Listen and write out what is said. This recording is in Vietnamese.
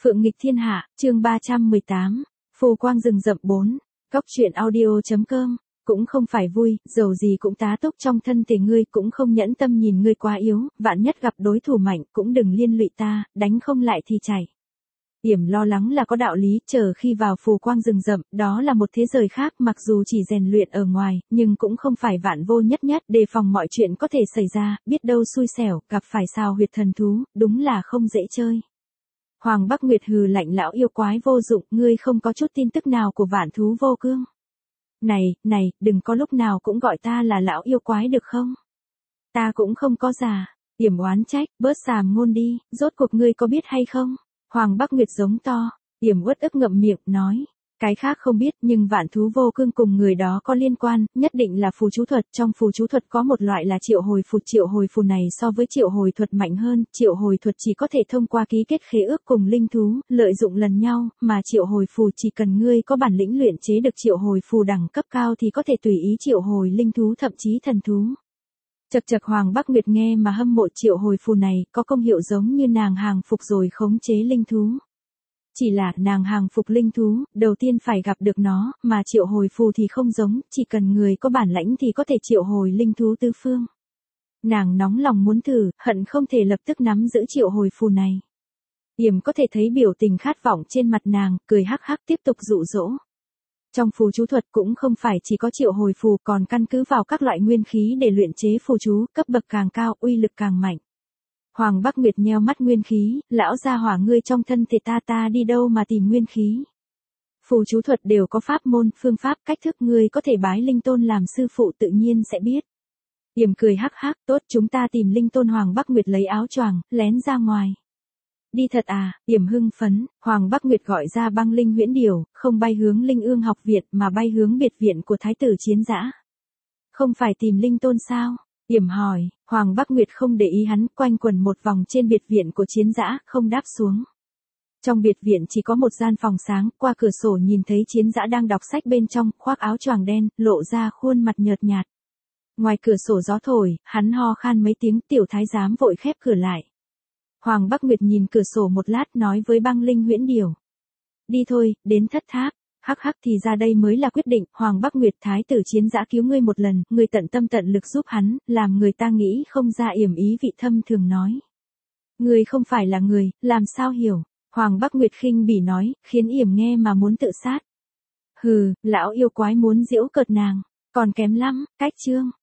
Phượng nghịch thiên hạ, chương 318, phù quang rừng rậm 4, cóc truyện audio.com, cũng không phải vui, dầu gì cũng tá túc trong thân thể ngươi, cũng không nhẫn tâm nhìn ngươi quá yếu, vạn nhất gặp đối thủ mạnh cũng đừng liên lụy ta, đánh không lại thì chạy. Yểm lo lắng là có đạo lý, chờ khi vào phù quang rừng rậm, đó là một thế giới khác, mặc dù chỉ rèn luyện ở ngoài, nhưng cũng không phải vạn vô nhất nhất, đề phòng mọi chuyện có thể xảy ra, biết đâu xui xẻo, gặp phải sao huyệt thần thú, đúng là không dễ chơi. Hoàng Bắc Nguyệt hừ lạnh, lão yêu quái vô dụng, ngươi không có chút tin tức nào của vạn thú vô cương. Này, đừng có lúc nào cũng gọi ta là lão yêu quái được không? Ta cũng không có già. Yểm oán trách, bớt xàm ngôn đi, rốt cuộc ngươi có biết hay không? Hoàng Bắc Nguyệt giống to. Yểm uất ức ngậm miệng, nói. Cái khác không biết, nhưng vạn thú vô cương cùng người đó có liên quan, nhất định là phù chú thuật. Trong phù chú thuật có một loại là triệu hồi phù này so với triệu hồi thuật mạnh hơn, triệu hồi thuật chỉ có thể thông qua ký kết khế ước cùng linh thú, lợi dụng lần nhau, mà triệu hồi phù chỉ cần ngươi có bản lĩnh luyện chế được triệu hồi phù đẳng cấp cao thì có thể tùy ý triệu hồi linh thú thậm chí thần thú. Chật Hoàng Bắc Nguyệt nghe mà hâm mộ, triệu hồi phù này có công hiệu giống như nàng hàng phục rồi khống chế linh thú. Chỉ là nàng hàng phục linh thú, đầu tiên phải gặp được nó, mà triệu hồi phù thì không giống, chỉ cần người có bản lãnh thì có thể triệu hồi linh thú tứ phương. Nàng nóng lòng muốn thử, hận không thể lập tức nắm giữ triệu hồi phù này. Yểm có thể thấy biểu tình khát vọng trên mặt nàng, cười hắc hắc tiếp tục dụ dỗ. Trong phù chú thuật cũng không phải chỉ có triệu hồi phù, còn căn cứ vào các loại nguyên khí để luyện chế phù chú, cấp bậc càng cao, uy lực càng mạnh. Hoàng Bắc Nguyệt nheo mắt, nguyên khí, lão gia hỏa ngươi trong thân thể ta đi đâu mà tìm nguyên khí. Phù chú thuật đều có pháp môn, phương pháp, cách thức, ngươi có thể bái linh tôn làm sư phụ tự nhiên sẽ biết. Yểm cười hắc hắc, tốt, chúng ta tìm linh tôn. Hoàng Bắc Nguyệt lấy áo choàng, lén ra ngoài. Đi thật à? Yểm hưng phấn. Hoàng Bắc Nguyệt gọi ra Băng Linh Huyễn Điểu, không bay hướng Linh Ương học viện mà bay hướng biệt viện của Thái tử Chiến Dã. Không phải tìm linh tôn sao? Yểm hỏi. Hoàng Bắc Nguyệt không để ý hắn, quanh quẩn một vòng trên biệt viện của Chiến Dã, không đáp xuống. Trong biệt viện chỉ có một gian phòng sáng, qua cửa sổ nhìn thấy Chiến Dã đang đọc sách bên trong, khoác áo choàng đen, lộ ra khuôn mặt nhợt nhạt. Ngoài cửa sổ gió thổi, hắn ho khan mấy tiếng, tiểu thái giám vội khép cửa lại. Hoàng Bắc Nguyệt nhìn cửa sổ một lát, nói với Băng Linh Huyễn Điểu. Đi thôi, đến thất tháp. Hắc hắc, thì ra đây mới là quyết định. Hoàng Bắc Nguyệt, Thái tử Chiến Dã cứu ngươi một lần, ngươi tận tâm tận lực giúp hắn, làm người ta nghĩ không ra. Yểm ý vị thâm thường nói. Ngươi không phải là người, làm sao hiểu? Hoàng Bắc Nguyệt khinh bỉ nói, khiến Yểm nghe mà muốn tự sát. Hừ, lão yêu quái muốn giễu cợt nàng, còn kém lắm, cách chương.